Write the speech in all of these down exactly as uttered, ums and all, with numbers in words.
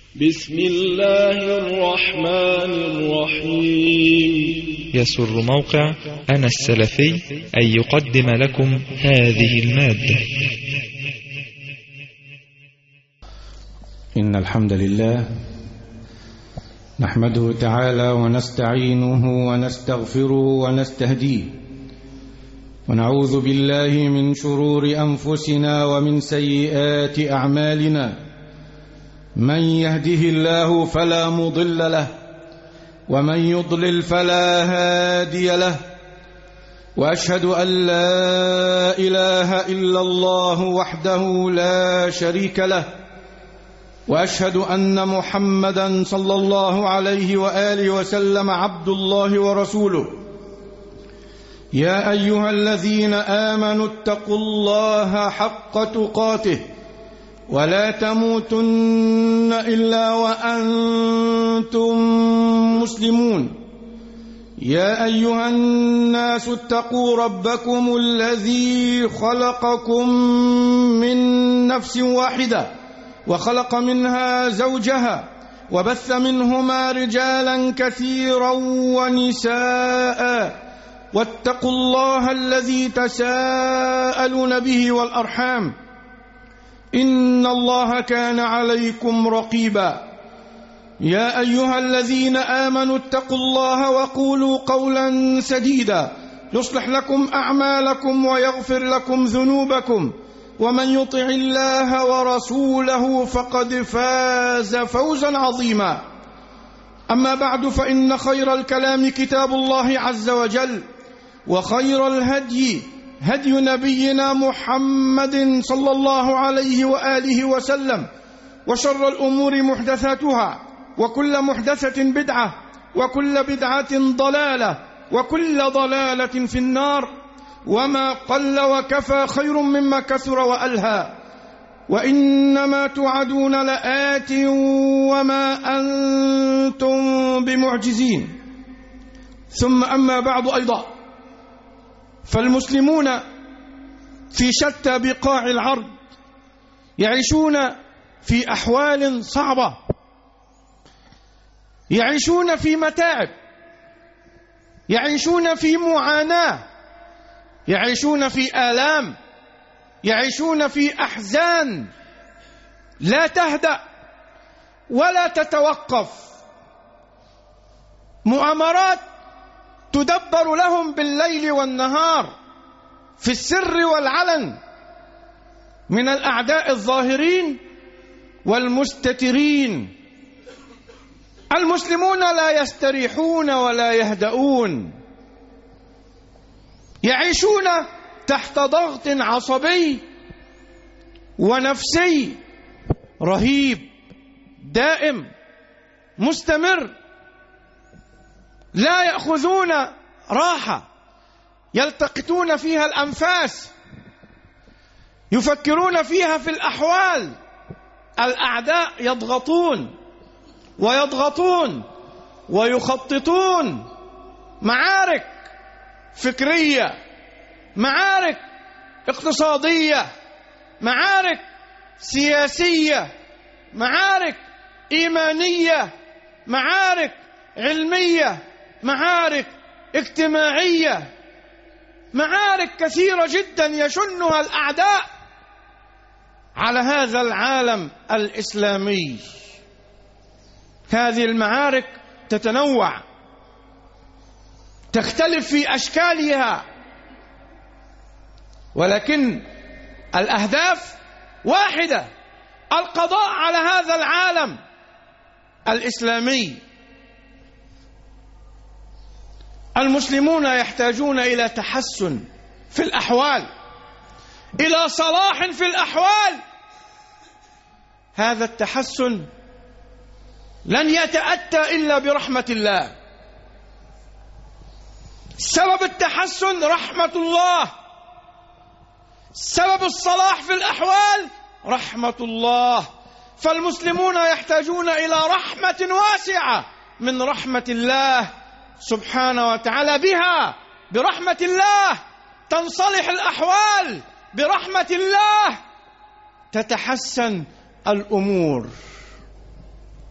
بسم الله الرحمن الرحيم. يسر موقع أنا السلفي أن يقدم لكم هذه المادة. إن الحمد لله نحمده تعالى ونستعينه ونستغفره ونستهديه، ونعوذ بالله من شرور أنفسنا ومن سيئات أعمالنا. من يهده الله فلا مضل له، ومن يضلل فلا هادي له، وأشهد أن لا إله إلا الله وحده لا شريك له، وأشهد أن محمدا صلى الله عليه وآله وسلم عبد الله ورسوله. يا أيها الذين آمنوا اتقوا الله حق تقاته ولا تموتن إلا وأنتم مسلمون. يا أيها الناس اتقوا ربكم الذي خلقكم من نفس واحدة وخلق منها زوجها وبث منهما رجالا كثيرا ونساء، واتقوا الله الذي تساءلون به والأرحام، إن الله كان عليكم رقيبا. يا أيها الذين آمنوا اتقوا الله وقولوا قولا سديدا يصلح لكم أعمالكم ويغفر لكم ذنوبكم، ومن يطع الله ورسوله فقد فاز فوزا عظيما. أما بعد، فإن خير الكلام كتاب الله عز وجل، وخير الهدي هدي نبينا محمد صلى الله عليه وآله وسلم، وشر الأمور محدثاتها، وكل محدثة بدعة، وكل بدعة ضلالة، وكل ضلالة في النار. وما قل وكفى خير مما كثر وألهى، وإنما توعدون لآت وما أنتم بمعجزين. ثم أما بعد، أيضا فالمسلمون في شتى بقاع الأرض يعيشون في أحوال صعبة، يعيشون في متاعب، يعيشون في معاناة، يعيشون في آلام، يعيشون في أحزان لا تهدأ ولا تتوقف. مؤامرات تدبر لهم بالليل والنهار في السر والعلن من الأعداء الظاهرين والمستترين. المسلمون لا يستريحون ولا يهدؤون، يعيشون تحت ضغط عصبي ونفسي رهيب دائم مستمر، لا يأخذون راحة، يلتقطون فيها الأنفاس، يفكرون فيها في الأحوال. الأعداء يضغطون ويضغطون ويخططون معارك فكرية، معارك اقتصادية، معارك سياسية، معارك إيمانية، معارك علمية، معارك اجتماعية، معارك كثيرة جدا يشنها الأعداء على هذا العالم الإسلامي. هذه المعارك تتنوع، تختلف في أشكالها، ولكن الأهداف واحدة: القضاء على هذا العالم الإسلامي. المسلمون يحتاجون إلى تحسن في الأحوال، إلى صلاح في الأحوال. هذا التحسن لن يتأتى إلا برحمة الله. سبب التحسن رحمة الله، سبب الصلاح في الأحوال رحمة الله. فالمسلمون يحتاجون إلى رحمة واسعة من رحمة الله سبحانه وتعالى. بها برحمة الله تنصلح الأحوال، برحمة الله تتحسن الأمور.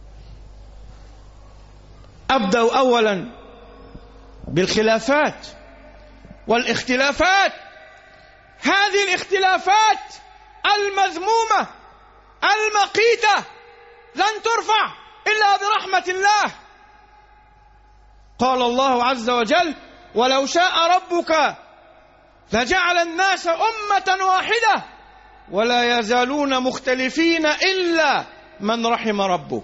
أبدأ أولا بالخلافات والاختلافات. هذه الاختلافات المذمومة المقيتة لن ترفع إلا برحمة الله. قال الله عز وجل: ولو شاء ربك لجعل الناس أمة واحدة ولا يزالون مختلفين إلا من رحم ربك.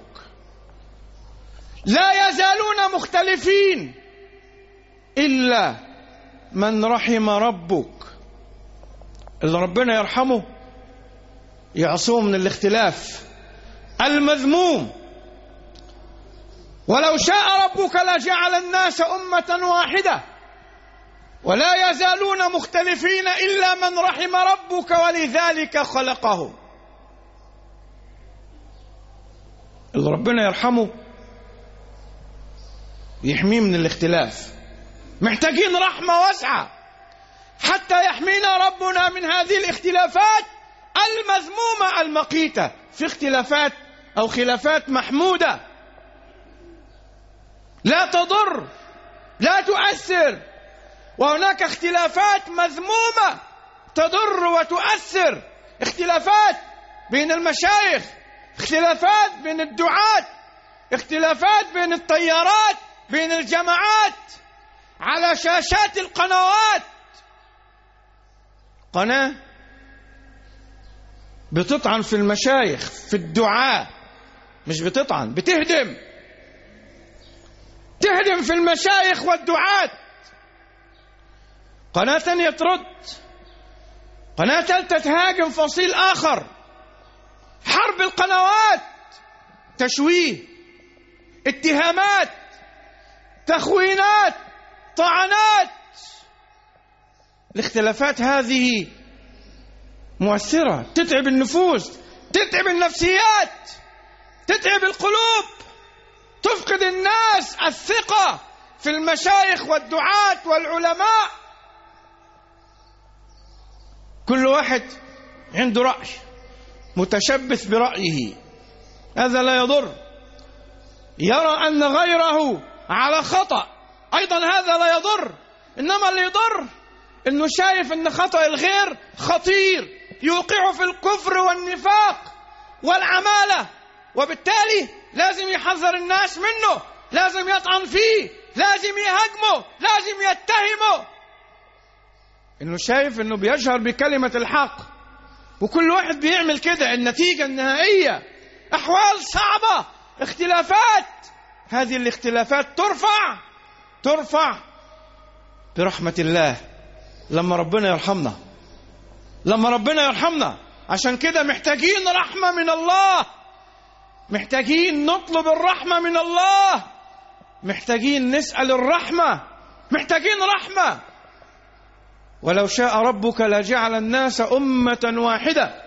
لا يزالون مختلفين إلا من رحم ربك. اللي ربنا يرحمه يعصوه من الاختلاف المذموم. ولو شاء ربك لجعل الناس أمة واحدة ولا يزالون مختلفين إلا من رحم ربك ولذلك خلقهم. اللي ربنا يرحمه يحميه من الاختلاف. محتاجين رحمة واسعة حتى يحمينا ربنا من هذه الاختلافات المذمومة المقيتة. في اختلافات أو خلافات محمودة لا تضر لا تؤثر، وهناك اختلافات مذمومة تضر وتؤثر. اختلافات بين المشايخ، اختلافات بين الدعاة، اختلافات بين التيارات، بين الجماعات، على شاشات القنوات. قناة بتطعن في المشايخ في الدعاة، مش بتطعن، بتهدم تهدم في المشايخ والدعاة. قناة ثانية ترد، قناة ثالثة تهاجم فصيل آخر. حرب القنوات، تشويه، اتهامات، تخوينات، طعنات. الاختلافات هذه مؤثرة، تتعب النفوس، تتعب النفسيات، تتعب القلوب، تفقد الناس الثقة في المشايخ والدعاة والعلماء. كل واحد عنده رأي متشبث برأيه، هذا لا يضر. يرى أن غيره على خطأ، أيضا هذا لا يضر. إنما اللي يضر إنه شايف أن خطأ الغير خطير، يوقعه في الكفر والنفاق والعمالة، وبالتالي لازم يحذر الناس منه، لازم يطعن فيه، لازم يهاجمه، لازم يتهمه. إنه شايف إنه بيجهر بكلمة الحق، وكل واحد بيعمل كده. النتيجة النهائية أحوال صعبة، اختلافات. هذه الاختلافات ترفع ترفع برحمة الله لما ربنا يرحمنا، لما ربنا يرحمنا. عشان كده محتاجين رحمة من الله، محتاجين نطلب الرحمة من الله، محتاجين نسأل الرحمة، محتاجين رحمة. ولو شاء ربك لجعل الناس أمة واحدة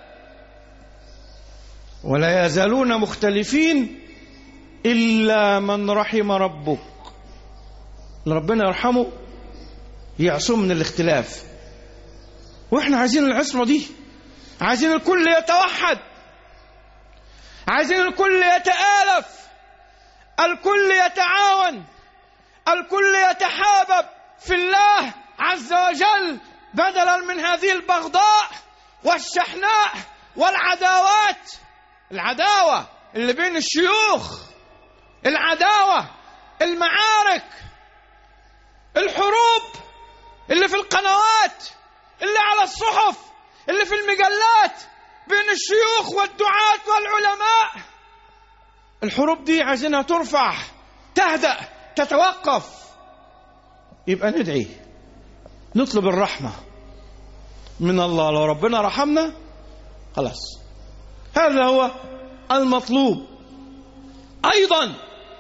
ولا يزالون مختلفين إلا من رحم ربك. ربنا يرحمه يعصم من الاختلاف. وإحنا عايزين العصمة دي، عايزين الكل يتوحد، عايزين الكل يتآلف، الكل يتعاون، الكل يتحابب في الله عز وجل، بدلا من هذه البغضاء والشحناء والعداوات. العداوة اللي بين الشيوخ، العداوة، المعارك، الحروب اللي في القنوات، اللي على الصحف، اللي في المجلات بين الشيوخ والدعاة والعلماء. الحروب دي عايزينها ترفع، تهدأ، تتوقف. يبقى ندعي، نطلب الرحمة من الله. لو ربنا رحمنا خلاص، هذا هو المطلوب. أيضا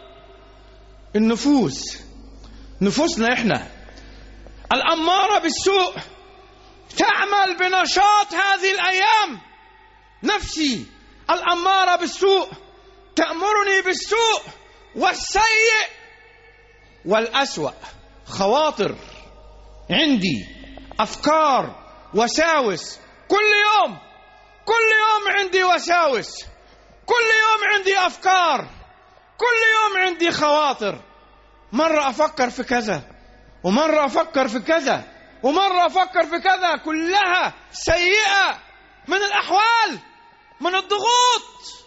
النفوس، نفوسنا إحنا الأمارة بالسوء تعمل بنشاط هذه الأيام. نفسي الأمارة بالسوء تأمرني بالسوء والسيء والأسوأ. خواطر عندي، أفكار، وساوس. كل يوم كل يوم عندي وساوس، كل يوم عندي أفكار، كل يوم عندي خواطر. مرة أفكر في كذا، ومرة أفكر في كذا، ومرة أفكر في كذا، كلها سيئة من الأحوال، من الضغوط.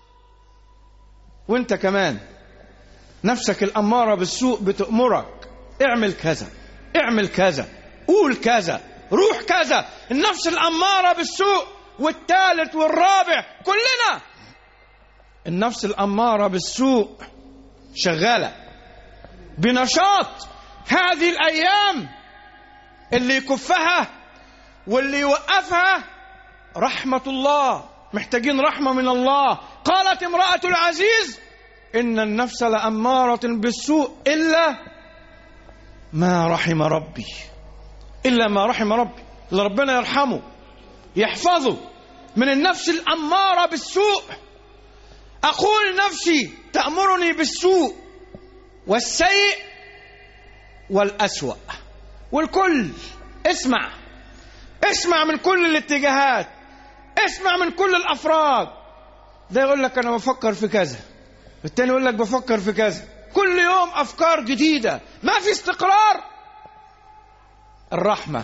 وانت كمان نفسك الأمارة بالسوء بتأمرك اعمل كذا، اعمل كذا، قول كذا، روح كذا. النفس الأمارة بالسوء. والثالث والرابع كلنا النفس الأمارة بالسوء شغالة بنشاط هذه الأيام. اللي يكفها واللي يوقفها رحمة الله، محتاجين رحمة من الله. قالت امرأة العزيز إن النفس لأمارة بالسوء إلا ما رحم ربي، إلا ما رحم ربي. اللي ربنا يرحمه يحفظه من النفس الأمارة بالسوء. أقول نفسي تأمرني بالسوء والسيء والأسوأ والكل. اسمع اسمع من كل الاتجاهات، اسمع من كل الأفراد. ده يقول لك أنا بفكر في كذا، التاني يقول لك بفكر في كذا، كل يوم أفكار جديدة، ما في استقرار. الرحمة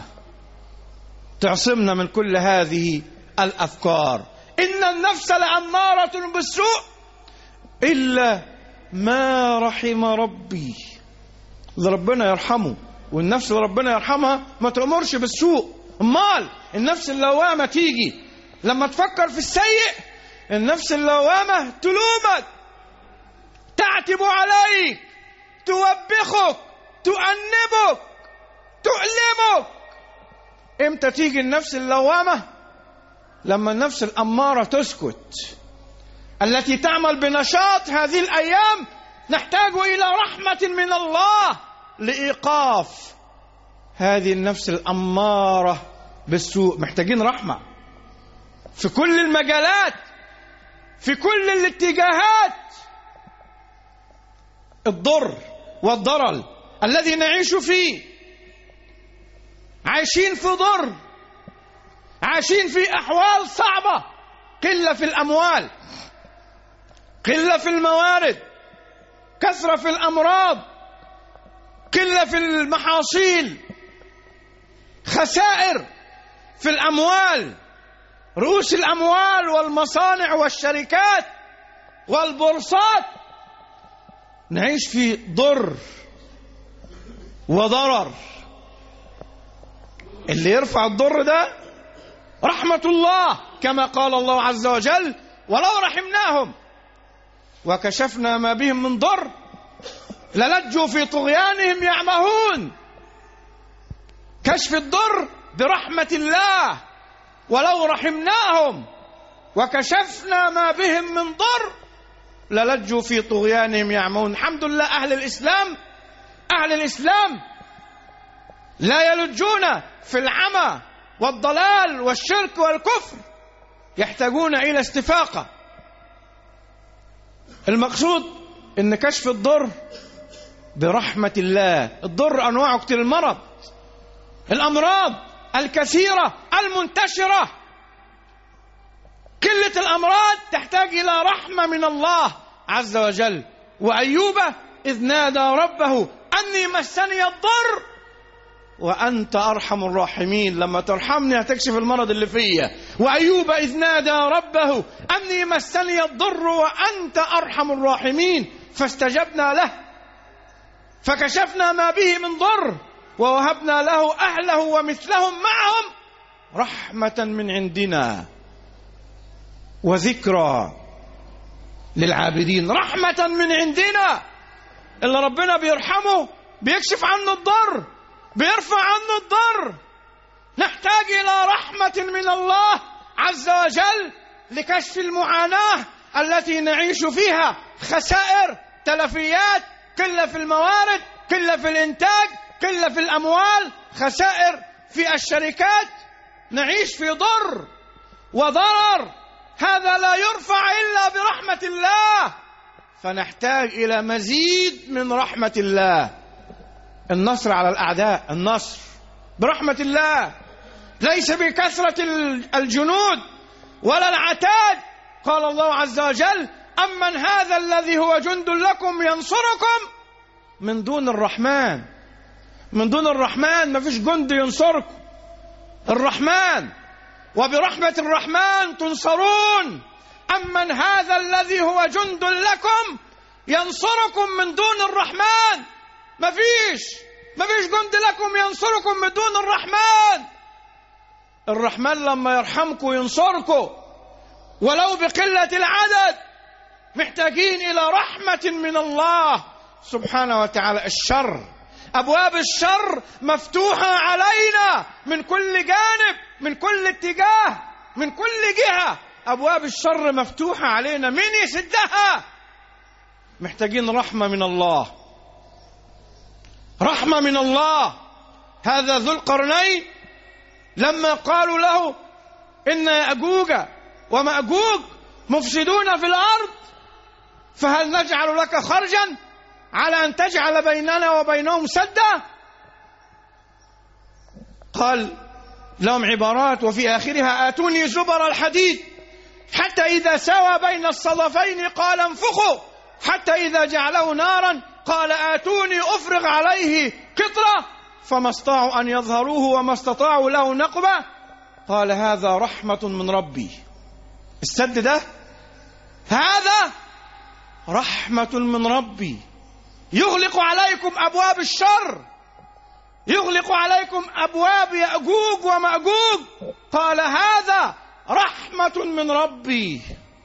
تعصمنا من كل هذه الأفكار. إن النفس لأمارة بالسوء إلا ما رحم ربي. اللي ربنا يرحمه، والنفس اللي ربنا يرحمها ما تأمرش بالسوء. امال النفس اللوامة تيجي لما تفكر في السيء، النفس اللوامة تلومك، تعتب عليك، توبخك، تؤنبك، تؤلمك. امتى تيجي النفس اللوامة؟ لما النفس الأمارة تسكت، التي تعمل بنشاط هذه الأيام. نحتاج إلى رحمة من الله لإيقاف هذه النفس الأمارة بالسوء. محتاجين رحمة في كل المجالات، في كل الاتجاهات. الضر والضرر الذي نعيش فيه، عايشين في ضر، عايشين في أحوال صعبة. قلة في الأموال، قلة في الموارد، كثرة في الأمراض، قلة في المحاصيل، خسائر في الأموال، رؤوس الأموال والمصانع والشركات والبورصات. نعيش في ضر وضرر. اللي يرفع الضر ده رحمة الله، كما قال الله عز وجل ولو رحمناهم وكشفنا ما بهم من ضر للجوا في طغيانهم يعمهون. كشف الضر برحمة الله. ولو رحمناهم وكشفنا ما بهم من ضر للجوا في طغيانهم يعمهون. الحمد لله أهل الإسلام، أهل الإسلام لا يلجون في العمى والضلال والشرك والكفر، يحتاجون إلى استفاقة. المقصود إن كشف الضر برحمة الله. الضر أنواع كتير، المرض، الأمراض الكثيرة المنتشرة، قلة الأمراض تحتاج إلى رحمة من الله عز وجل. وأيوب إذ نادى ربه أني مسني الضر وأنت أرحم الراحمين. لما ترحمني هتكشف المرض اللي فيا. وأيوب إذ نادى ربه أني مسني الضر وأنت أرحم الراحمين فاستجبنا له فكشفنا ما به من ضر ووهبنا له أهله ومثلهم معهم رحمة من عندنا وذكرى للعابدين. رحمة من عندنا. اللي ربنا بيرحمه بيكشف عنه الضر، بيرفع عنه الضر. نحتاج إلى رحمة من الله عز وجل لكشف المعاناة التي نعيش فيها. خسائر، تلفيات، قلة في الموارد، قلة في الإنتاج، قلة في الأموال، خسائر في الشركات. نعيش في ضر وضرر. هذا لا يرفع إلا برحمة الله. فنحتاج إلى مزيد من رحمة الله. النصر على الأعداء، النصر برحمة الله، ليس بكثرة الجنود ولا العتاد. قال الله عز وجل أمن هذا الذي هو جند لكم ينصركم من دون الرحمن. من دون الرحمن ما فيش جند ينصركم. الرحمن، وبرحمة الرحمن تنصرون. أمن هذا الذي هو جند لكم ينصركم من دون الرحمن؟ ما فيش ما فيش جند لكم ينصركم من دون الرحمن. الرحمن لما يرحمكم ينصركم ولو بقلة العدد. محتاجين إلى رحمة من الله سبحانه وتعالى. الشر، أبواب الشر مفتوحة علينا من كل جانب، من كل اتجاه، من كل جهة. أبواب الشر مفتوحة علينا، من يسدها؟ محتاجين رحمة من الله، رحمة من الله. هذا ذو القرنين لما قالوا له إن يأجوج ومأجوج مفسدون في الأرض فهل نجعل لك خرجا على أن تجعل بيننا وبينهم سدا؟ قال لهم عبارات وفي آخرها آتوني زبر الحديد حتى إذا سوى بين الصدفين قال انفخوا حتى إذا جعله نارا قال آتوني أفرغ عليه قطرة فما استطاعوا أن يظهروه وما استطاعوا له نقبة. قال هذا رحمة من ربي. السد ده هذا رحمة من ربي. يغلق عليكم أبواب الشر، يغلق عليكم أبواب يأجوج ومأجوج. قال هذا رحمة من ربي.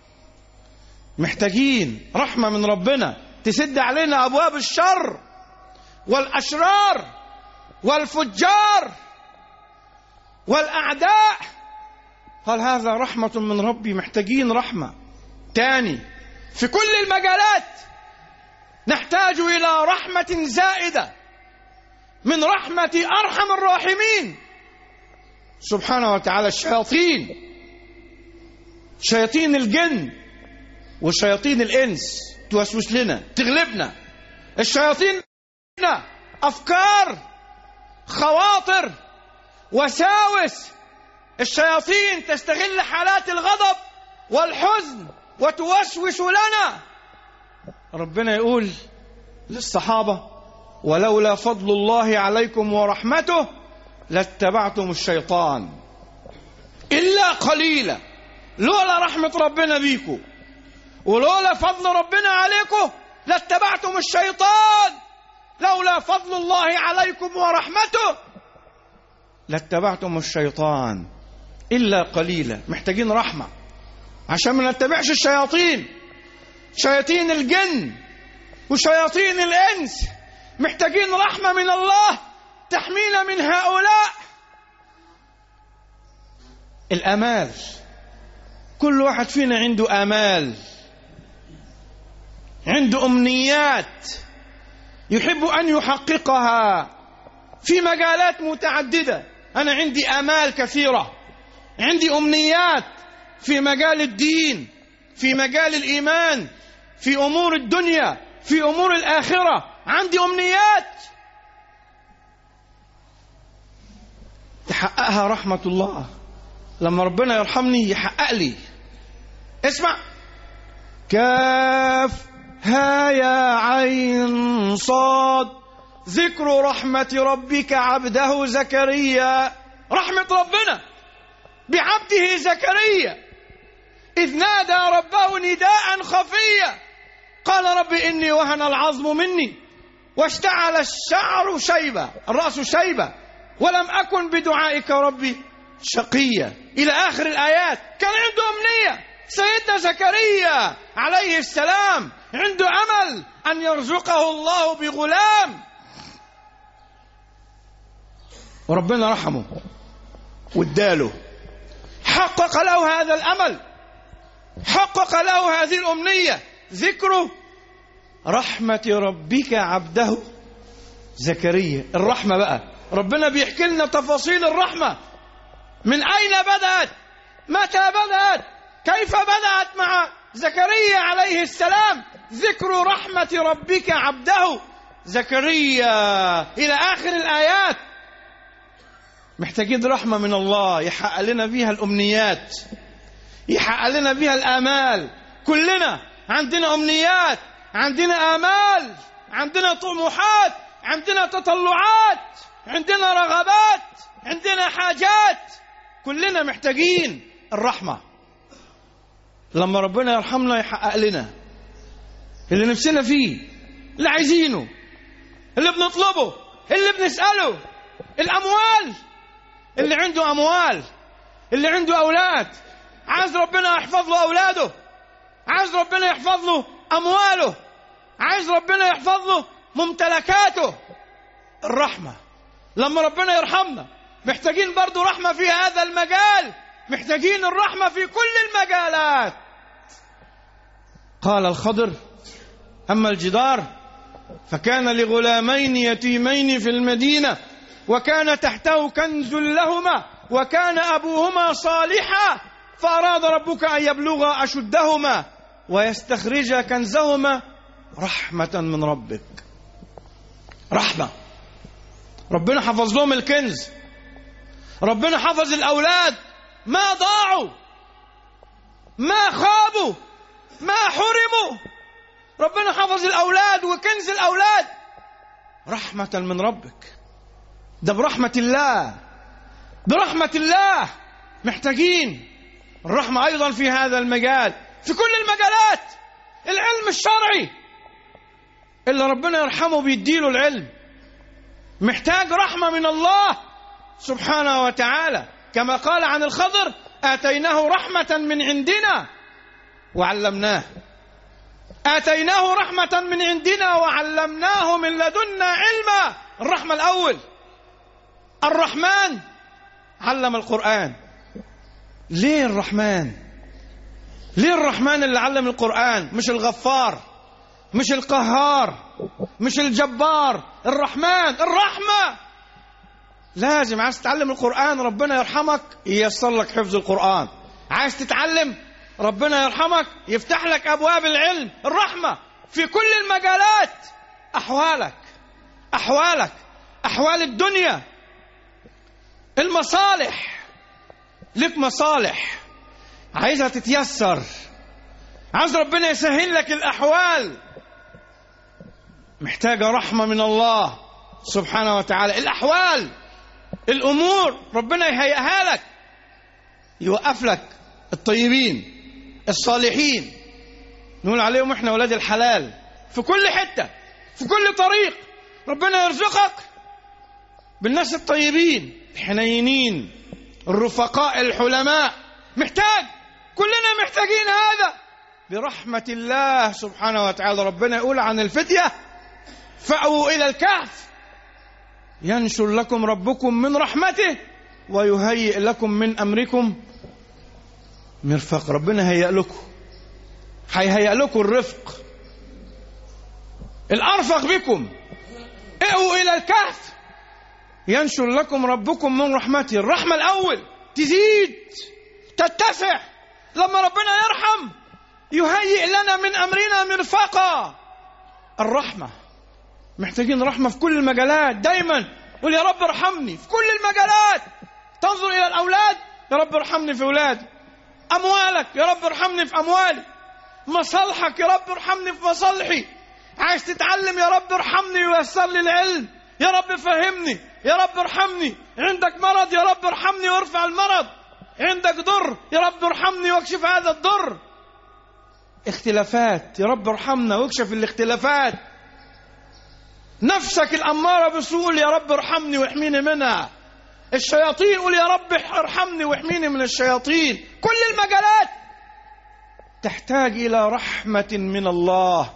محتاجين رحمة من ربنا تسد علينا أبواب الشر والأشرار والفجار والأعداء. قال هذا رحمة من ربي. محتاجين رحمة. تاني، في كل المجالات نحتاج إلى رحمة زائدة من رحمة أرحم الراحمين سبحانه وتعالى. الشياطين، شياطين الجن وشياطين الإنس توسوس لنا، تغلبنا. الشياطين أفكار، خواطر، وساوس. الشياطين تستغل حالات الغضب والحزن وتوسوس لنا. ربنا يقول للصحابة ولولا فضل الله عليكم ورحمته لاتبعتم الشيطان إلا قليلا. لولا رحمة ربنا بيكم ولولا فضل ربنا عليكم لاتبعتم الشيطان. لولا فضل الله عليكم ورحمته لاتبعتم الشيطان إلا قليلا. محتاجين رحمة عشان ما نتبعش الشياطين، شياطين الجن وشياطين الإنس. محتاجين رحمة من الله تحمينا من هؤلاء. الآمال، كل واحد فينا عنده آمال، عنده أمنيات يحب أن يحققها في مجالات متعددة. أنا عندي آمال كثيرة، عندي أمنيات في مجال الدين، في مجال الإيمان، في أمور الدنيا، في أمور الآخرة. عندي أمنيات تحققها رحمة الله. لما ربنا يرحمني يحقق لي. اسمع، كاف ها يا عين صاد ذكر رحمة ربك عبده زكريا. رحمة ربنا بعبده زكريا إذ نادى ربه نداء خفيا قال رب إني وهن العظم مني واشتعل الشعر شيبة، الرأس شيبة، ولم أكن بدعائك ربي شقيا. إلى آخر الآيات. كان عنده أمنية. سيدنا زكريا عليه السلام عنده أمل أن يرزقه الله بغلام، وربنا رحمه واداله، حقق له هذا الأمل، حقق له هذه الأمنية. ذكر رحمة ربك عبده زكريا. الرحمة بقى ربنا بيحكي لنا تفاصيل الرحمة. من أين بدأت؟ متى بدأت؟ كيف بدأت مع زكريا عليه السلام؟ ذكر رحمة ربك عبده زكريا إلى آخر الآيات. محتاجين رحمة من الله يحقق لنا بيها الأمنيات، يحقق لنا بيها الآمال. كلنا عندنا أمنيات، عندنا آمال، عندنا طموحات، عندنا تطلعات، عندنا رغبات، عندنا حاجات. كلنا محتاجين الرحمة. لما ربنا يرحمنا يحقق لنا اللي نفسنا فيه، اللي عايزينه، اللي بنطلبه، اللي بنسأله. الأموال، اللي عنده أموال، اللي عنده أولاد، عايز ربنا يحفظ له أولاده، عايز ربنا يحفظ له أمواله، عايز ربنا يحفظ له ممتلكاته. الرحمة. لما ربنا يرحمنا محتاجين برضو رحمة في هذا المجال، محتاجين الرحمة في كل المجالات. قال الخضر: أما الجدار فكان لغلامين يتيمين في المدينة وكان تحته كنز لهما وكان أبوهما صالحا فأراد ربك أن يبلغا أشدهما ويستخرجا كنزهما رحمة من ربك. رحمة. ربنا حفظ لهم الكنز، ربنا حفظ الأولاد، ما ضاعوا، ما خابوا، ما حرموا. ربنا حفظ الأولاد وكنز الأولاد رحمة من ربك. ده برحمة الله، برحمة الله. محتاجين الرحمة أيضا في هذا المجال، في كل المجالات. العلم الشرعي اللي ربنا يرحمه بيديله العلم محتاج رحمة من الله سبحانه وتعالى، كما قال عن الخضر: آتيناه رحمة من عندنا وعلمناه. آتيناه رحمة من عندنا وعلمناه من لدنا علما. الرحمة الأول. الرحمن علم القرآن. ليه الرحمن؟ ليه الرحمن اللي علم القرآن؟ مش الغفار، مش القهار، مش الجبار. الرحمن. الرحمة. لازم عايز تتعلم القرآن ربنا يرحمك ييسر لك حفظ القرآن. عايز تتعلم ربنا يرحمك يفتح لك أبواب العلم. الرحمة في كل المجالات. أحوالك، أحوالك، أحوال الدنيا، المصالح. لك مصالح عايزها تتيسر، عايز ربنا يسهل لك الأحوال، محتاجة رحمة من الله سبحانه وتعالى. الأحوال، الأمور ربنا يهيئها لك، يوقف لك الطيبين الصالحين، نقول عليهم احنا ولاد الحلال. في كل حتة، في كل طريق ربنا يرزقك بالناس الطيبين الحنينين الرفقاء الحلماء. محتاج، كلنا محتاجين هذا برحمة الله سبحانه وتعالى. ربنا يقول عن الفتية: فأووا إلى الكهف ينشر لكم ربكم من رحمته ويهيئ لكم من أمركم مرفق. ربنا هيئ لكم، هيهيئ لكم الرفق، الأرفق بكم. ائوا إلى الكهف ينشر لكم ربكم من رحمته. الرحمة الأول تزيد تتسع. لما ربنا يرحم يهيئ لنا من أمرنا مرفقا. الرحمة. محتاجين رحمة في كل المجالات. دايما قل يا رب ارحمني في كل المجالات. تنظر إلى الأولاد: يا رب ارحمني في أولادي. أموالك: يا رب ارحمني في أموالي. مصالحك: يا رب ارحمني في مصالحي. عايز تتعلم: يا رب ارحمني ويسر لي العلم. يا رب فهمني. يا رب ارحمني. عندك مرض: يا رب ارحمني وارفع المرض. عندك ضر: يا رب ارحمني واكشف هذا الضر. اختلافات: يا رب ارحمنا واكشف الاختلافات. نفسك الأمارة بالسوء: يا رب ارحمني واحميني منها. الشياطين: قل يا رب ارحمني واحميني من الشياطين. كل المجالات تحتاج إلى رحمة من الله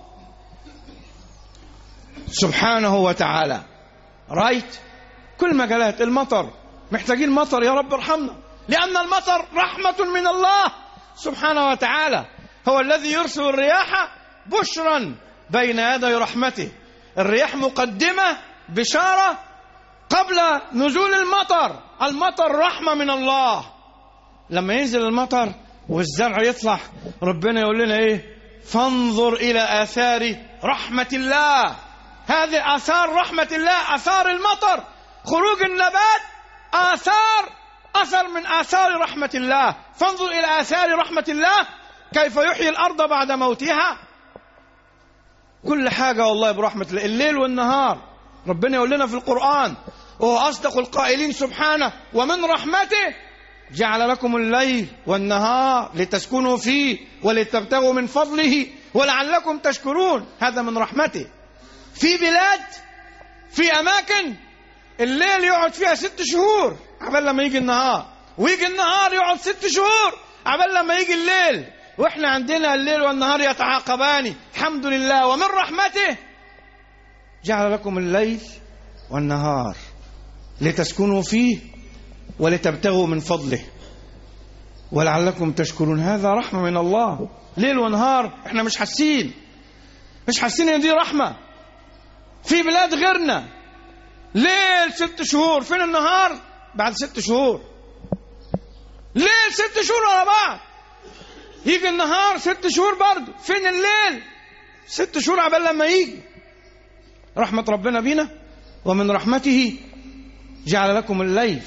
سبحانه وتعالى. رايت كل مجالات. المطر: محتاجين مطر، يا رب ارحمنا، لأن المطر رحمة من الله سبحانه وتعالى. هو الذي يرسل الرياح بشرا بين يدي رحمته. الرياح مقدمة، بشارة قبل نزول المطر. المطر رحمة من الله. لما ينزل المطر والزرع يطلع ربنا يقول لنا ايه؟ فانظر إلى آثار رحمة الله. هذه آثار رحمة الله، آثار المطر، خروج النبات، آثار أثر من آثار رحمة الله. فانظر إلى آثار رحمة الله. كيف يحيي الأرض بعد موتها. كل حاجة والله برحمة الله، الليل والنهار. ربنا يقول لنا في القرآن وهو أصدق القائلين سبحانه: ومن رحمته جعل لكم الليل والنهار لتسكنوا فيه ولتبتغوا من فضله ولعلكم تشكرون. هذا من رحمته. في بلاد، في أماكن الليل يقعد فيها ست شهور عبال لما يجي النهار، ويجي النهار يقعد ست شهور عبال لما يجي الليل، وإحنا عندنا الليل والنهار يتعاقبان. الحمد لله. ومن رحمته جعل لكم الليل والنهار لتسكنوا فيه ولتبتغوا من فضله ولعلكم تشكرون. هذا رحمة من الله. ليل ونهار احنا مش حاسين، مش حاسين ان دي رحمة. في بلاد غيرنا ليل ست شهور، فين النهار بعد ست شهور؟ ليل ست شهور ورا بعض، يجي النهار ست شهور برضه، فين الليل؟ ست شهور عبال لما يجي. رحمة ربنا بينا. ومن رحمته جعل لكم الليل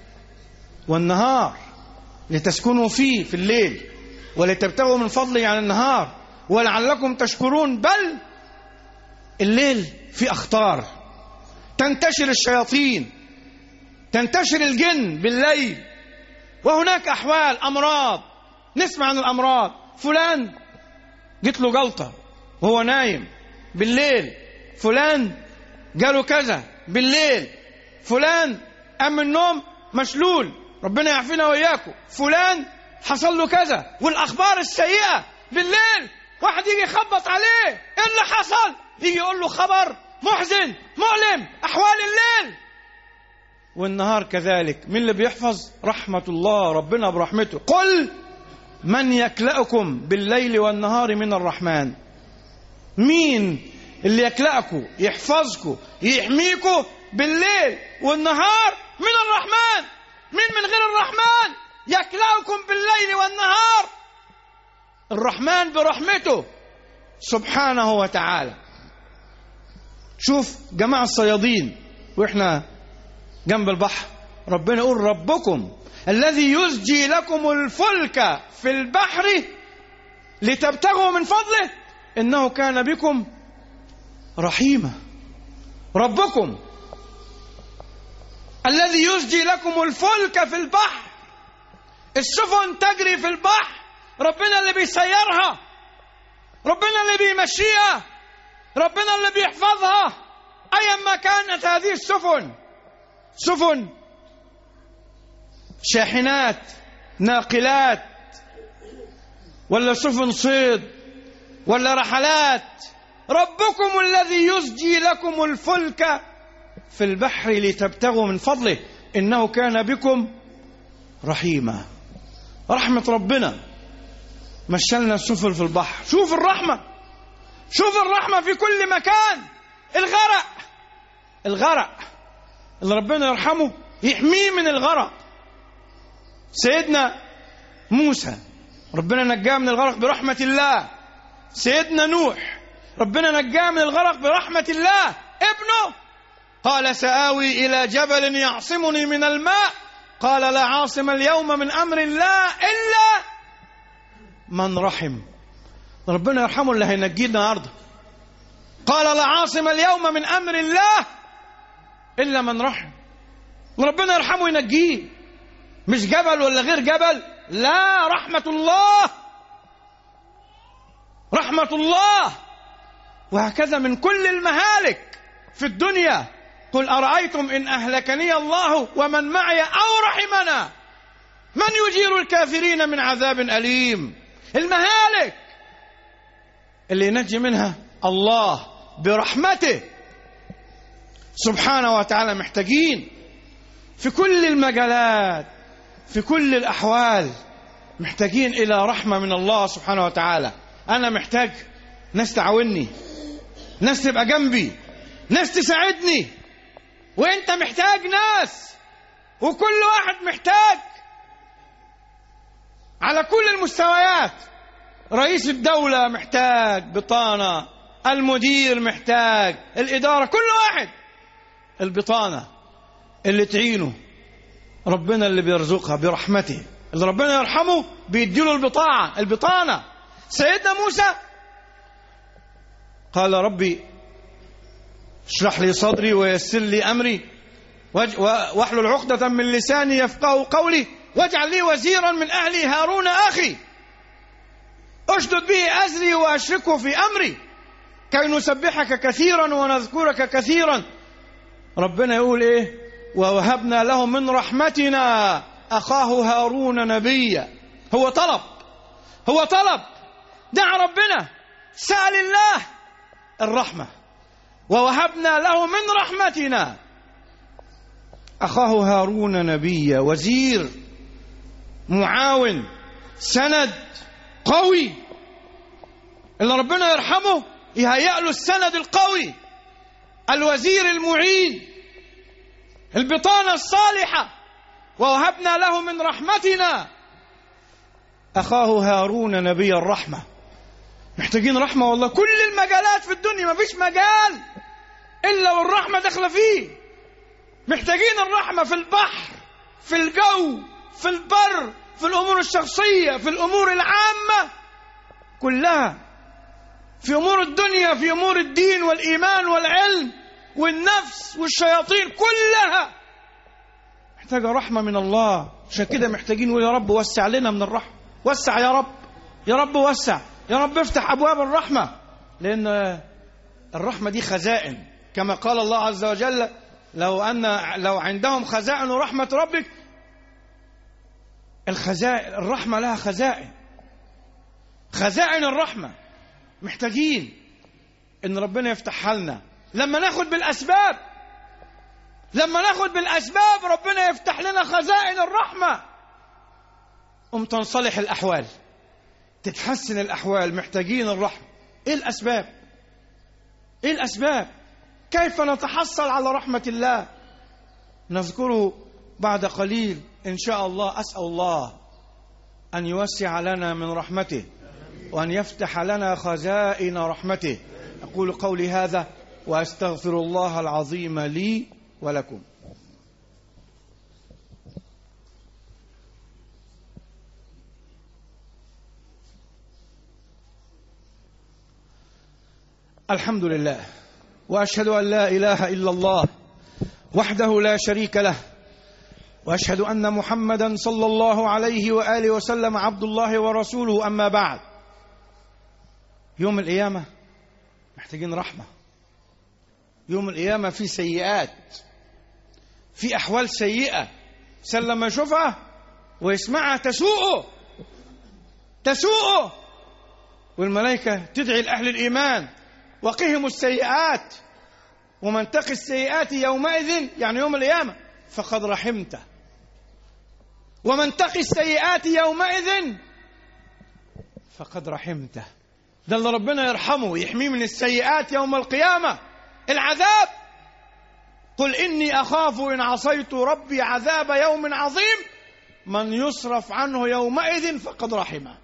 والنهار لتسكنوا فيه في الليل ولتبتغوا من فضله عن النهار ولعلكم تشكرون. بل الليل في أخطار، تنتشر الشياطين، تنتشر الجن بالليل، وهناك أحوال أمراض. نسمع عن الأمراض، فلان جت له جلطة وهو نايم بالليل، فلان جاله كذا بالليل، فلان قام من النوم مشلول، ربنا يعافينا وإياكم، فلان حصل له كذا. والأخبار السيئة بالليل، واحد يجي يخبط عليه، إيه اللي حصل؟ يجي يقول له خبر محزن مؤلم، أحوال الليل. والنهار كذلك. مين اللي بيحفظ؟ رحمة الله، ربنا برحمته. قل من يكلأكم بالليل والنهار من الرحمن. مين اللي يكلأكم يحفظكم يحميكم بالليل والنهار؟ من الرحمن. مين من غير الرحمن يكلأكم بالليل والنهار؟ الرحمن برحمته سبحانه وتعالى. شوف جماعة الصيادين وإحنا جنب البحر، ربنا يقول: ربكم الذي يزجي لكم الفلك في البحر لتبتغوا من فضله إنه كان بكم رحيما. ربكم الذي يزجي لكم الفلك في البحر، السفن تجري في البحر، ربنا اللي بيسيرها، ربنا اللي بيمشيها، ربنا اللي بيحفظها أيما كانت هذه السفن. سفن شاحنات ناقلات، ولا سفن صيد، ولا رحلات. ربكم الذي يزجي لكم الفلك في البحر لتبتغوا من فضله إنه كان بكم رحيما. رحمة ربنا مشلنا السفن في البحر. شوف الرحمة، شوف الرحمة في كل مكان. الغرق، الغرق اللي ربنا يرحمه يحميه من الغرق. سيدنا موسى ربنا نجاه من الغرق برحمة الله. سيدنا نوح ربنا نجاه من الغرق برحمة الله. ابنه قال: سآوي إلى جبل يعصمني من الماء، قال: لا عاصم اليوم من أمر الله إلا من رحم. ربنا يرحمه اللي هينجيه النهارده. قال: لا عاصم اليوم من أمر الله إلا من رحم. ربنا يرحمه ينجيه، مش جبل ولا غير جبل، لا، رحمة الله، رحمة الله. وهكذا من كل المهالك في الدنيا. قل أرأيتم إن أهلكني الله ومن معي أو رحمنا من يجير الكافرين من عذاب أليم. المهالك اللي ينجي منها الله برحمته سبحانه وتعالى. محتاجين في كل المجالات، في كل الأحوال، محتاجين إلى رحمة من الله سبحانه وتعالى. أنا محتاج ناس تعاوني، ناس تبقى جنبي، ناس تساعدني، وانت محتاج ناس، وكل واحد محتاج على كل المستويات. رئيس الدولة محتاج بطانة، المدير محتاج، الإدارة، كل واحد البطانة اللي تعينه ربنا اللي بيرزقها برحمته. اللي ربنا يرحمه بيديله البطاعة، البطانة. سيدنا موسى قال ربي اشرح لي صدري ويسر لي أمري واحلل عقدة من لساني يفقه قولي واجعل لي وزيرا من أهلي هارون أخي أشدد به أزري وأشركه في أمري كي نسبحك كثيرا ونذكرك كثيرا. ربنا يقول إيه؟ ووهبنا له من رحمتنا أخاه هارون نبيا. هو طلب هو طلب دعا ربنا، سأل الله الرحمة. ووهبنا له من رحمتنا أخاه هارون نبيا، وزير، معاون، سند قوي. اللي ربنا يرحمه يهيأ له السند القوي، الوزير المعين، البطانة الصالحة. ووهبنا له من رحمتنا أخاه هارون نبي الرحمة. محتاجين رحمة والله. كل المجالات في الدنيا ما فيش مجال إلا والرحمة داخلة فيه. محتاجين الرحمة في البحر، في الجو، في البر، في الأمور الشخصية، في الأمور العامة كلها، في أمور الدنيا، في أمور الدين والإيمان والعلم والنفس والشياطين كلها محتاجة رحمة من الله. عشان كده محتاجين نقول يا رب وسع لنا من الرحمة. وسع يا رب، يا رب وسع، يا رب افتح أبواب الرحمة، لأن الرحمة دي خزائن. كما قال الله عز وجل لو أن لو عندهم خزائن رحمة ربك. الخزائن الرحمة لها خزائن، خزائن الرحمة. محتاجين إن ربنا يفتحها لنا لما ناخد بالأسباب. لما ناخد بالأسباب ربنا يفتح لنا خزائن الرحمة، أم تنصلح الأحوال، تتحسن الأحوال. محتاجين الرحمة. إيه الأسباب؟ إيه الأسباب؟ كيف نتحصل على رحمة الله؟ نذكره بعد قليل إن شاء الله. أسأل الله أن يوسع لنا من رحمته وأن يفتح لنا خزائن رحمته. أقول قولي هذا وأستغفر الله العظيم لي ولكم. الحمد لله، وأشهد أن لا إله إلا الله وحده لا شريك له، وأشهد أن محمدا صلى الله عليه وآله وسلم عبد الله ورسوله. أما بعد، يوم القيامة محتاجين رحمة. يوم القيامة في سيئات، في أحوال سيئة. الإنسان لما يشوفها ويسمعها تسوءه تسوءه والملائكة تدعي لأهل الإيمان وقهم السيئات، ومن تقي السيئات يومئذ يعني يوم القيامة فقد رحمته، ومن تقي السيئات يومئذ فقد رحمته. ده اللي ربنا يرحمه ويحميه من السيئات يوم القيامة، العذاب. قل إني أخاف إن عصيت ربي عذاب يوم عظيم من يصرف عنه يومئذ فقد رحمه.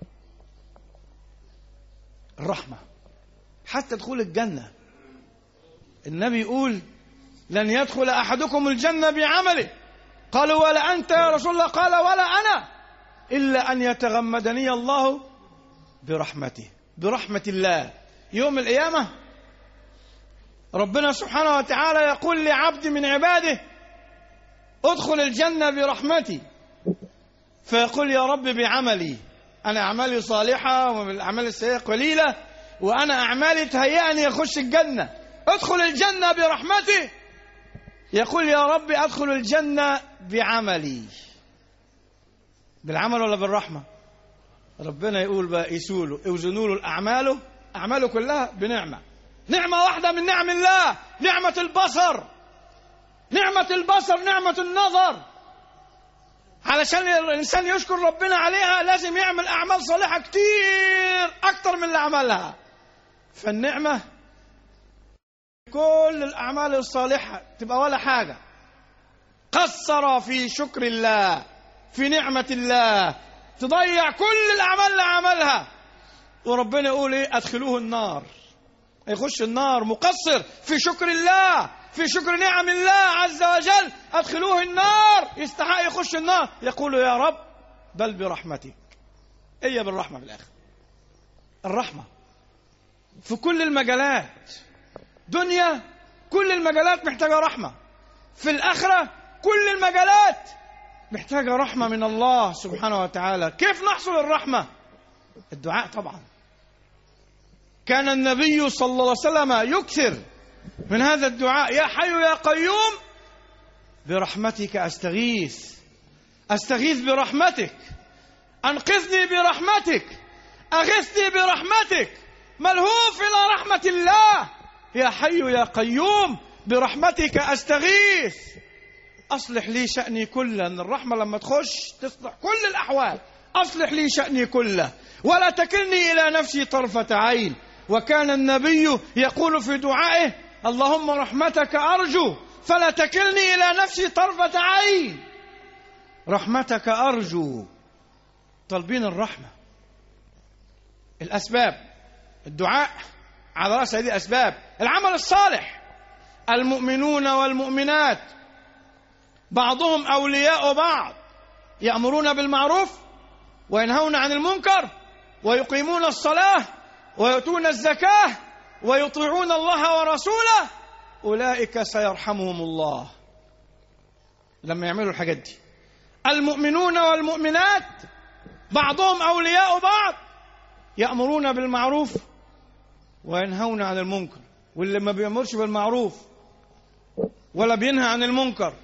الرحمة حتى دخول الجنة. النبي يقول لن يدخل أحدكم الجنة بعمله. قالوا ولا أنت يا رسول الله؟ قال ولا أنا، إلا أن يتغمدني الله برحمته. برحمة الله يوم القيامة ربنا سبحانه وتعالى يقول لعبد من عباده ادخل الجنة برحمتي، فيقول يا رب بعملي، أنا أعمالي صالحة والأعمال السيئة قليلة، وأنا أعمالي تهيأني أخش الجنة، ادخل الجنة برحمتي. يقول يا رب أدخل الجنة بعملي. بالعمل ولا بالرحمة؟ ربنا يقول بقى يسوله اوزنوا له الأعمال، أعماله كلها بنعمة. نعمة واحدة من نعم الله، نعمة البصر. نعمة البصر، نعمة النظر. علشان الإنسان يشكر ربنا عليها لازم يعمل أعمال صالحة كتير أكتر من اللي عملها. فالنعمة كل الأعمال الصالحة تبقى ولا حاجة. قصر في شكر الله، في نعمة الله، تضيع كل الأعمال اللي عملها. وربنا يقول إيه؟ أدخلوه النار. يخش النار مقصر في شكر الله، في شكر نعم الله عز وجل. أدخلوه النار، يستحق يخش النار. يقول يا رب بل برحمتك. إيه بالرحمة في الآخر؟ الرحمة في كل المجالات. دنيا كل المجالات محتاجة رحمة، في الآخرة كل المجالات محتاجة رحمة من الله سبحانه وتعالى. كيف نحصل الرحمة؟ الدعاء طبعا. كان النبي صلى الله عليه وسلم يكثر من هذا الدعاء: يا حي يا قيوم برحمتك أستغيث، أستغيث برحمتك، أنقذني برحمتك، أغثني برحمتك، ملهوف إلى رحمة الله. يا حي يا قيوم برحمتك أستغيث، أصلح لي شأني كله. أن الرحمة لما تخش تصلح كل الأحوال. أصلح لي شأني كله ولا تكلني إلى نفسي طرفة عين. وكان النبي يقول في دعائه: اللهم رحمتك أرجو فلا تكلني إلى نفسي طرفة عين. رحمتك أرجو، طالبين الرحمة. الأسباب، الدعاء على رأس هذه الأسباب. العمل الصالح. المؤمنون والمؤمنات بعضهم أولياء بعض، يأمرون بالمعروف وينهون عن المنكر ويقيمون الصلاة ويؤتون الزكاة ويطيعون الله ورسوله أولئك سيرحمهم الله. لما يعملوا الحاجات دي. المؤمنون والمؤمنات بعضهم أولياء بعض، يأمرون بالمعروف وينهون عن المنكر. واللي ما بيأمرش بالمعروف ولا بينهى عن المنكر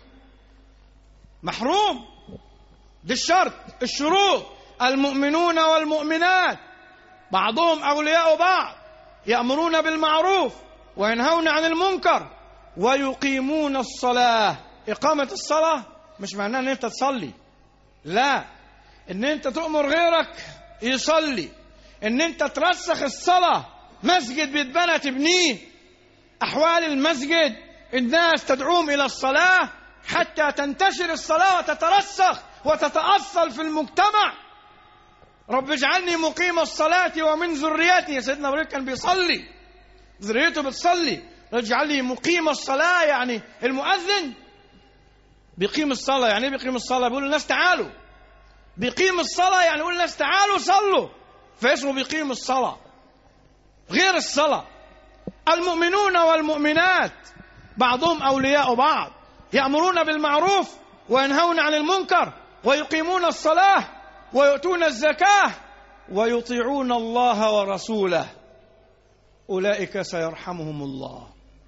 محروم. دي الشرط، الشروط. المؤمنون والمؤمنات بعضهم أولياء بعض، يأمرون بالمعروف وينهون عن المنكر ويقيمون الصلاة. إقامة الصلاة مش معناه أن أنت تصلي، لا، أن أنت تؤمر غيرك يصلي، أن أنت ترسخ الصلاة. مسجد بيتبنى تبنيه. أحوال المسجد الناس تدعوهم إلى الصلاة حتى تنتشر الصلاة وتترسخ وتتأصل في المجتمع. رب اجعلني مقيم الصلاة ومن ذريتي. سيدنا إبراهيم كان بيصلي، ذريته بتصلي. اجعلني مقيم الصلاة يعني المؤذن بيقيم الصلاة. يعني ايه بيقيم الصلاة؟ بيقول للناس تعالوا. بيقيم الصلاة يعني يقول للناس تعالوا صلوا، فاسمه بيقيم الصلاة غير الصلاة. المؤمنون والمؤمنات بعضهم أولياء بعض، يأمرون بالمعروف وينهون عن المنكر ويقيمون الصلاة ويؤتون الزكاة ويطيعون الله ورسوله أولئك سيرحمهم الله.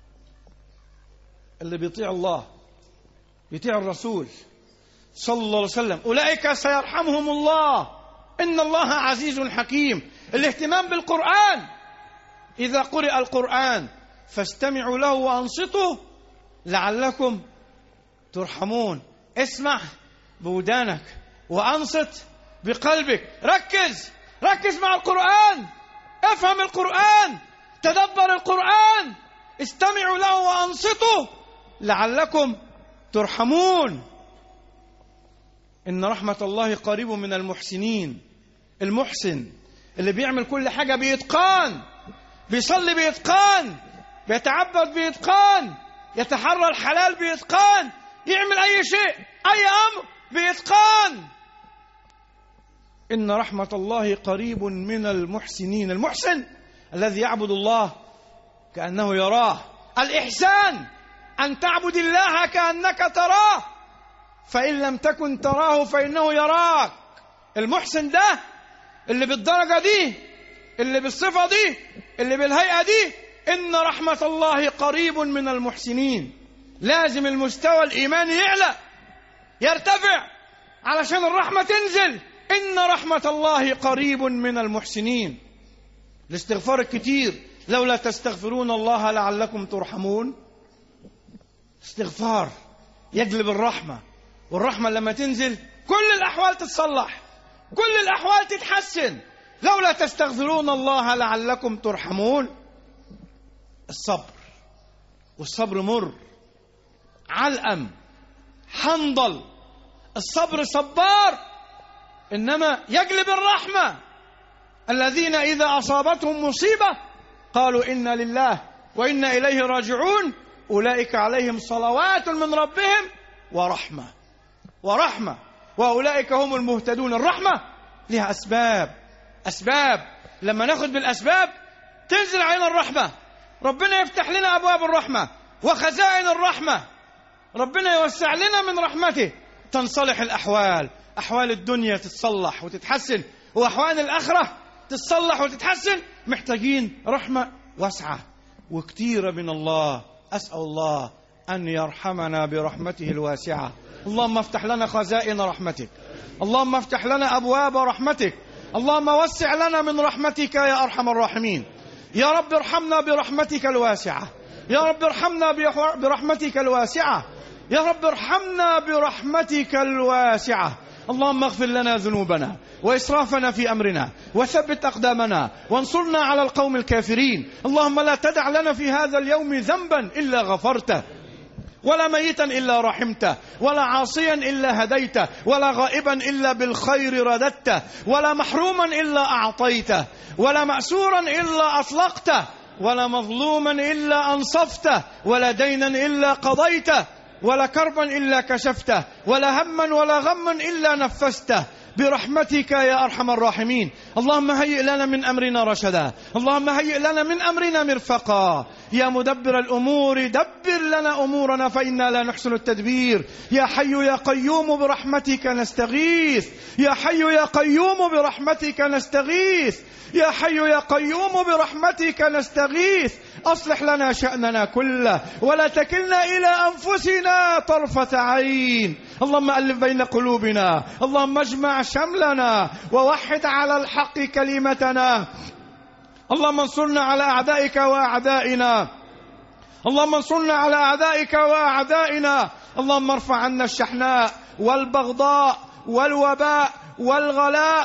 اللي بيطيع الله بيطيع الرسول صلى الله عليه وسلم أولئك سيرحمهم الله. إن الله عزيز حكيم. الاهتمام بالقرآن. إذا قرئ القرآن فاستمعوا له وأنصتوا لعلكم ترحمون. اسمع بودانك وأنصت بقلبك. ركز ركز مع القرآن، افهم القرآن، تدبر القرآن، استمعوا له وأنصتوا لعلكم ترحمون. إن رحمة الله قريب من المحسنين. المحسن اللي بيعمل كل حاجة بإتقان، بيصلي بإتقان، بيتعبد بإتقان، يتحرى الحلال بإتقان، يعمل أي شيء أي أمر بإتقان. إن رحمة الله قريب من المحسنين. المحسن الذي يعبد الله كأنه يراه. الإحسان أن تعبد الله كأنك تراه، فإن لم تكن تراه فإنه يراك. المحسن ده اللي بالدرجة دي، اللي بالصفة دي، اللي بالهيئة دي. إن رحمة الله قريب من المحسنين. لازم المستوى الإيماني يعلى يرتفع علشان الرحمة تنزل. إن رحمة الله قريب من المحسنين. الاستغفار الكتير. لولا تستغفرون الله لعلكم ترحمون. استغفار يجلب الرحمة، والرحمة لما تنزل كل الأحوال تتصلح، كل الأحوال تتحسن. لولا تستغفرون الله لعلكم ترحمون. الصبر، والصبر مر، علقم، حنظل. الصبر صبار، إنما يجلب الرحمة. الذين إذا أصابتهم مصيبة قالوا إنا لله وإنا إليه راجعون أولئك عليهم صلوات من ربهم ورحمة ورحمة وأولئك هم المهتدون. الرحمة لها أسباب. أسباب لما ناخد بالأسباب تنزل علينا الرحمة، ربنا يفتح لنا أبواب الرحمة وخزائن الرحمة، ربنا يوسع لنا من رحمته، تنصلح الأحوال، أحوال الدنيا تتصلح وتتحسن، وأحوال الآخرة تتصلح وتتحسن. محتاجين رحمة واسعة وكتيرة من الله. أسأل الله أن يرحمنا برحمته الواسعة. اللهم افتح لنا خزائن رحمتك، اللهم افتح لنا أبواب رحمتك، اللهم وسع لنا من رحمتك يا أرحم الراحمين. يا رب ارحمنا برحمتك الواسعة، يا رب ارحمنا برحمتك الواسعة، يا رب ارحمنا برحمتك الواسعة. اللهم اغفر لنا ذنوبنا وإسرافنا في أمرنا وثبت أقدامنا وانصرنا على القوم الكافرين. اللهم لا تدع لنا في هذا اليوم ذنبا إلا غفرته، ولا ميتا إلا رحمته، ولا عاصيا إلا هديته، ولا غائبا إلا بالخير رددته، ولا محروما إلا أعطيته، ولا مأسورا إلا أطلقته، ولا مظلوما إلا أنصفته، ولا دينا إلا قضيته، ولا كربا إلا كشفته، ولا هما ولا غما إلا نفسته، برحمتك يا أرحم الراحمين. اللهم هيئ لنا من أمرنا رشدا، اللهم هيئ لنا من أمرنا مرفقا. يا مدبر الأمور دبر لنا أمورنا فإنا لا نحسن التدبير. يا حي يا قيوم برحمتك نستغيث، يا حي يا قيوم برحمتك نستغيث، يا حي يا قيوم برحمتك نستغيث. أصلح لنا شأننا كله ولا تكلنا إلى أنفسنا طرفة عين. اللهم ألف بين قلوبنا، اللهم اجمع شملنا ووحد على الحق كلمتنا. اللهم انصرنا على أعدائك وأعدائنا، اللهم انصرنا على أعدائك وأعدائنا. اللهم ارفع عنا الشحناء والبغضاء والوباء والغلاء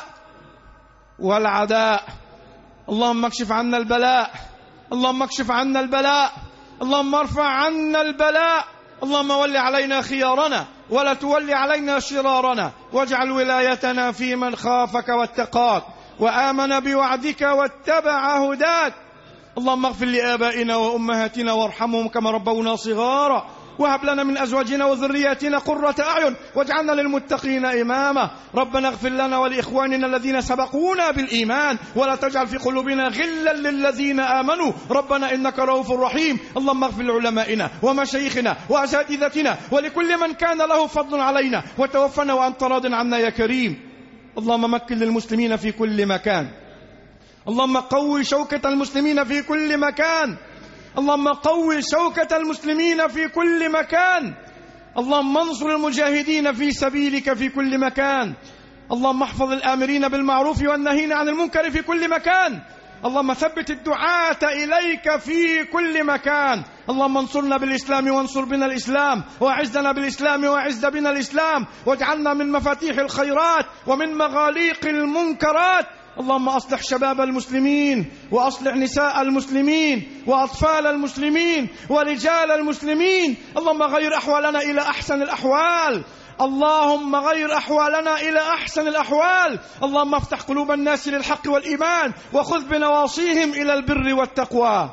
والعداء. اللهم اكشف عنا البلاء، اللهم اكشف عنا البلاء، اللهم ارفع عنا البلاء. اللهم ول علينا خيارنا ولا تولي علينا شرارنا، واجعل ولايتنا في من خافك واتقاك وآمن بوعدك واتبع هداك. اللهم اغفر لآبائنا وأمهاتنا وارحمهم كما ربونا صغارا، وهب لنا من أزواجنا وذرياتنا قرة أعين واجعلنا للمتقين إماما. ربنا اغفر لنا ولإخواننا الذين سبقونا بالإيمان ولا تجعل في قلوبنا غلا للذين آمنوا ربنا إنك رؤوف رحيم. اللهم اغفر لعلمائنا ومشايخنا وأساتذتنا ولكل من كان له فضل علينا، وتوفنا وأنت راض عنا يا كريم. اللهم مكن للمسلمين في كل مكان، اللهم قوي شوكة المسلمين في كل مكان، اللهم قوي شوكة المسلمين في كل مكان. اللهم انصر المجاهدين في سبيلك في كل مكان. اللهم احفظ الآمرين بالمعروف والنهين عن المنكر في كل مكان. اللهم ثبت الدعاة إليك في كل مكان. اللهم انصرنا بالإسلام وانصر بنا الإسلام، وأعزنا بالإسلام وأعز بنا الإسلام، واجعلنا من مفاتيح الخيرات ومن مغاليق المنكرات. اللهم أصلح شباب المسلمين، وأصلح نساء المسلمين، وأطفال المسلمين، ورجال المسلمين. اللهم غير أحوالنا إلى أحسن الأحوال، اللهم غير أحوالنا إلى أحسن الأحوال. اللهم افتح قلوب الناس للحق والإيمان، وخذ بنواصيهم إلى البر والتقوى.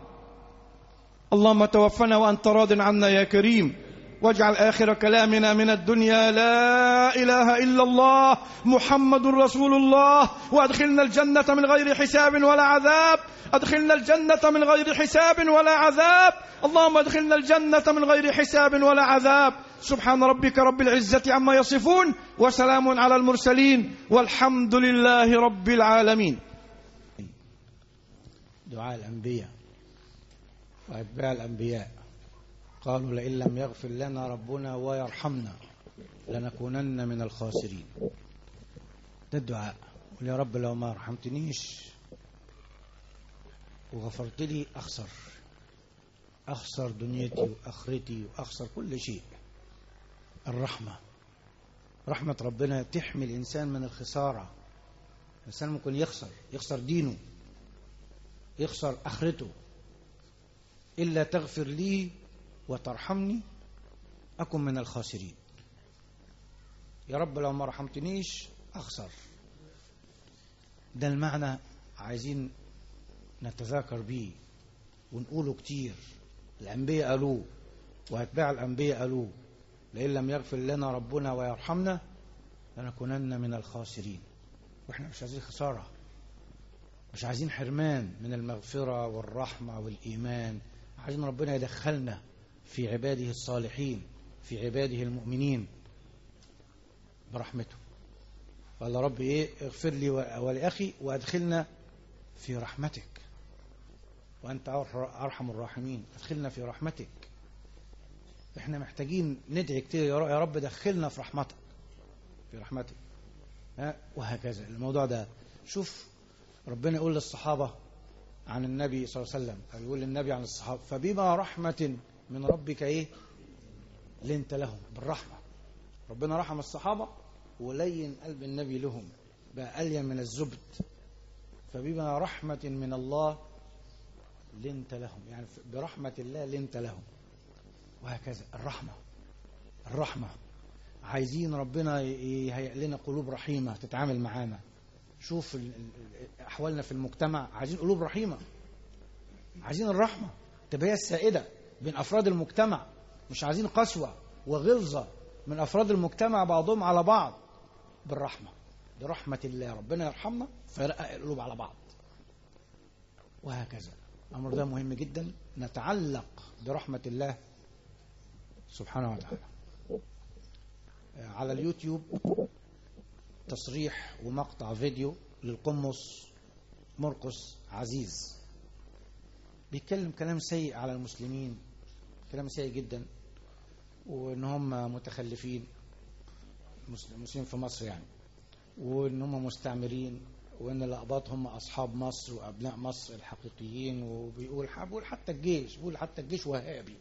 اللهم توفنا وأنت راض عنا يا كريم، واجعل آخر كلامنا من الدنيا لا إله إلا الله محمد رسول الله، وأدخلنا الجنة من غير حساب ولا عذاب، أدخلنا الجنة من غير حساب ولا عذاب. اللهم أدخلنا الجنة من غير حساب ولا عذاب. سبحان ربك رب العزة عما يصفون، وسلام على المرسلين، والحمد لله رب العالمين. دعاء الأنبياء وأتباع الأنبياء قالوا لئن لم يغفر لنا ربنا ويرحمنا لنكونن من الخاسرين. ده الدعاء. يا رب لو ما رحمتنيش وغفرت لي أخسر أخسر دنيتي وآخرتي وأخسر كل شيء. الرحمة، رحمة ربنا تحمي الإنسان من الخسارة. الإنسان ممكن يخسر يخسر دينه، يخسر آخرته. إلا تغفر لي وترحمني أكن من الخاسرين. يا رب لو ما رحمتنيش أخسر. ده المعنى عايزين نتذاكر بيه ونقوله كتير. الأنبياء قالوه وأتباع الأنبياء قالوه، لئن لم يغفر لنا ربنا ويرحمنا لنكونن من الخاسرين. وإحنا مش عايزين خسارة، مش عايزين حرمان من المغفرة والرحمة والإيمان، عايزين ربنا يدخلنا في عباده الصالحين، في عباده المؤمنين برحمته. قال رب إيه؟ اغفر لي ولأخي وأدخلنا في رحمتك وأنت أرحم الراحمين، أدخلنا في رحمتك. احنا محتاجين ندعي كتير يا رب دخلنا في رحمتك، في رحمتك. ها وهكذا الموضوع ده. شوف ربنا يقول للصحابة عن النبي صلى الله عليه وسلم، أو يقول للنبي عن الصحابة فبما رحمة من ربك إيه لنت لهم، بالرحمة. ربنا رحم الصحابة ولين قلب النبي لهم بقى ألين من الزبد. فبما رحمة من الله لنت لهم، يعني برحمة الله لنت لهم. وهكذا الرحمة، الرحمة عايزين ربنا يهيئ لنا قلوب رحيمة تتعامل معانا. شوف أحوالنا في المجتمع، عايزين قلوب رحيمة، عايزين الرحمة تبقى السائدة بين أفراد المجتمع، مش عايزين قسوة وغلظة من أفراد المجتمع بعضهم على بعض. بالرحمة، برحمة الله ربنا يرحمنا فيرقق القلوب على بعض. وهكذا الأمر ده مهم جدا، نتعلق برحمة الله سبحانه وتعالى. على اليوتيوب تصريح ومقطع فيديو للقمص مرقس عزيز بيتكلم كلام سيء على المسلمين، كلام سيء جدا، وان هم متخلفين المسلمين في مصر يعني، وان هم مستعمرين، وان الأقباط هم اصحاب مصر وابناء مصر الحقيقيين. وبيقول بيقول حتى الجيش، بيقول حتى الجيش وهابي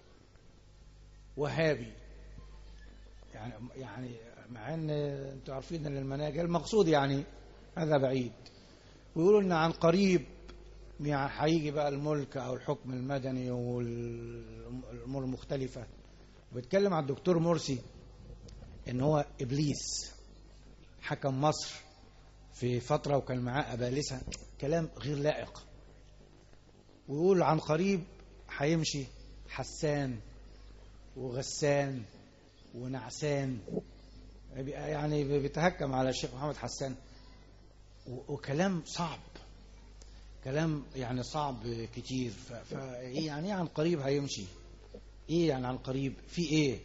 وهابي يعني يعني مع ان انتوا عارفين ان المناجل المقصود يعني هذا بعيد. ويقولوا ان عن قريب يعني هيجي بقى الملك او الحكم المدني والامور المختلفه. وبيتكلم عن الدكتور مرسي ان هو ابليس حكم مصر في فتره وكان معاه ابالسه، كلام غير لائق. ويقول عن قريب هيمشي حسان وغسان ونعسان، يعني بيتهكم على الشيخ محمد حسان. وكلام صعب، كلام يعني صعب كتير. فايه يعني ايه عن قريب هيمشي؟ ايه يعني عن قريب؟ في ايه؟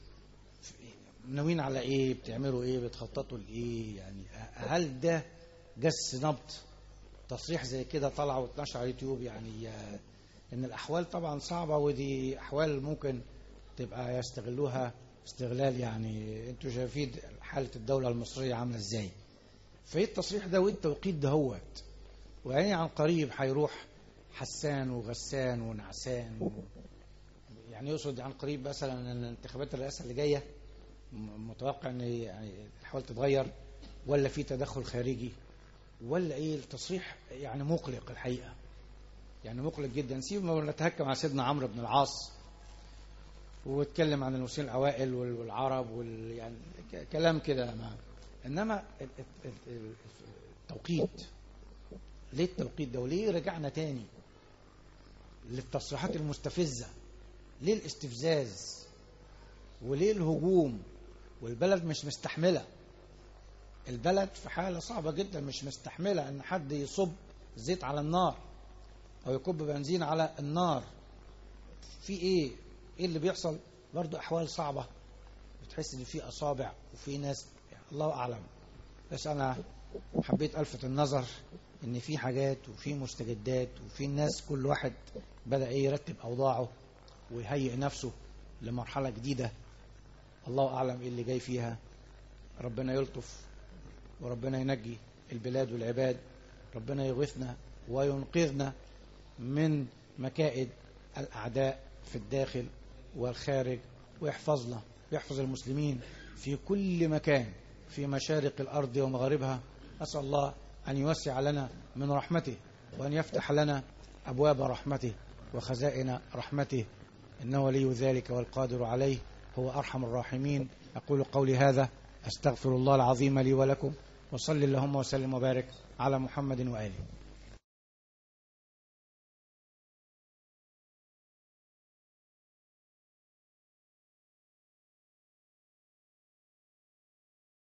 ناويين على ايه؟ بتعملوا ايه؟ بتخططوا لايه؟ يعني هل ده جس نبض؟ تصريح زي كده طلع واتنشر على اليوتيوب. يعني ان الاحوال طبعا صعبه، ودي احوال ممكن تبقى يستغلوها استغلال. يعني انتوا شايفين حالة الدولة المصرية عاملة ازاي. فايه التصريح ده وايه التوقيت ده هوت؟ ويعني عن قريب هيروح حسان وغسان ونعسان و... يعني يقصد عن قريب مثلا ان انتخابات الرئاسة اللي جاية متوقع ان يعني الحوال تتغير، ولا في تدخل خارجي، ولا ايه؟ التصريح يعني مقلق الحقيقة، يعني مقلق جدا. سيب ما نتهكم على سيدنا عمرو بن العاص واتكلم عن المسلمين الأوائل والعرب وال... يعني كلام كده. ما إنما التوقيت، ليه التوقيت ده؟ وليه رجعنا تاني للتصريحات المستفزة؟ ليه الاستفزاز؟ وليه الهجوم؟ والبلد مش مستحملة، البلد في حالة صعبة جدا، مش مستحملة ان حد يصب زيت على النار او يكب بنزين على النار. في ايه؟ ايه اللي بيحصل؟ برضو احوال صعبة، بتحس ان في اصابع وفي ناس يعني الله اعلم. بس انا حبيت الفت النظر ان في حاجات وفي مستجدات، وفي الناس كل واحد بدأ ايه يرتب اوضاعه ويهيئ نفسه لمرحلة جديدة. الله اعلم ايه اللي جاي فيها. ربنا يلطف وربنا ينجي البلاد والعباد، ربنا يغيثنا وينقذنا من مكائد الاعداء في الداخل والخارج، ويحفظنا ويحفظ المسلمين في كل مكان في مشارق الأرض ومغاربها. أسأل الله أن يوسع لنا من رحمته، وأن يفتح لنا أبواب رحمته وخزائن رحمته، إنه ولي ذلك والقادر عليه، هو أرحم الراحمين. أقول قولي هذا، أستغفر الله العظيم لي ولكم، وصل اللهم وسلم وبارك على محمد وآله.